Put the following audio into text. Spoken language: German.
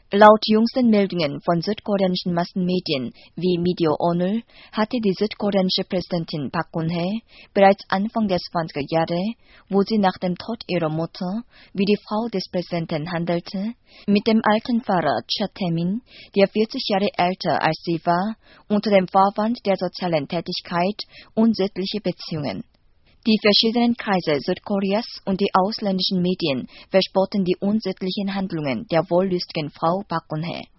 Laut jüngsten Meldungen von südkoreanischen Massenmedien wie Medio Oneul hatte die südkoreanische Präsidentin Park Geun-hye bereits Anfang der 20er Jahre, wo sie nach dem Tod ihrer Mutter wie die Frau des Präsidenten handelte, mit dem alten Pfarrer Cha Tae-min, der 40 Jahre älter als sie war, unter dem Vorwand der sozialen Tätigkeit unsittliche Beziehungen. Die verschiedenen Kreise Südkoreas und die ausländischen Medien verspotten die unsittlichen Handlungen der wollüstigen Frau Park Geun-hye.